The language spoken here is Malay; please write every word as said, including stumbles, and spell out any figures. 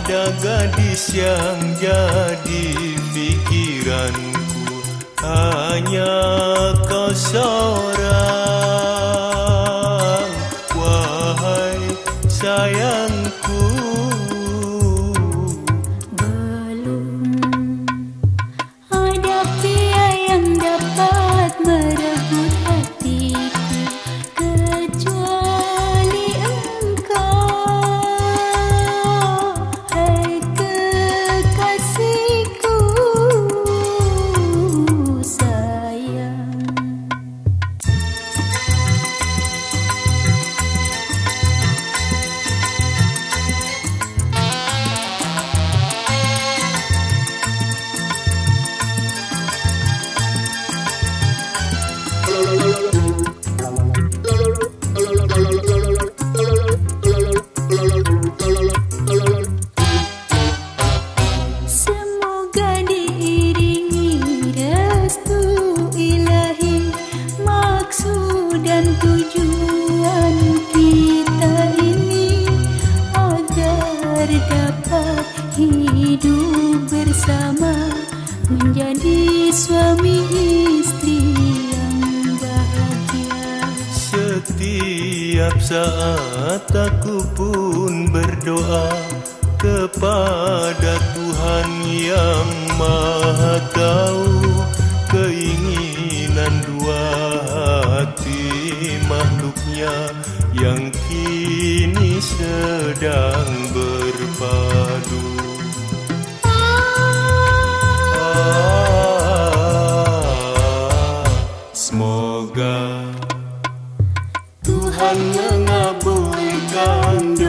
ada gadis yang jadi pikiranku, hanya kau seorang, wahai sayangku. Belum ada pria yang dapat merebut hatiku kecuali engkau, hai kekasihku sayang. Semoga diiringi restu ilahi, maksud dan tujuan kita ini agar dapat hidup bersama, menjadi suami istri yang bahagia. Setiap saat aku pun berdoa kepada Tuhan yang Maha Tahu keinginan dua hati makhluknya yang kini sedang berpadu. Semoga Tuhan mengabulkan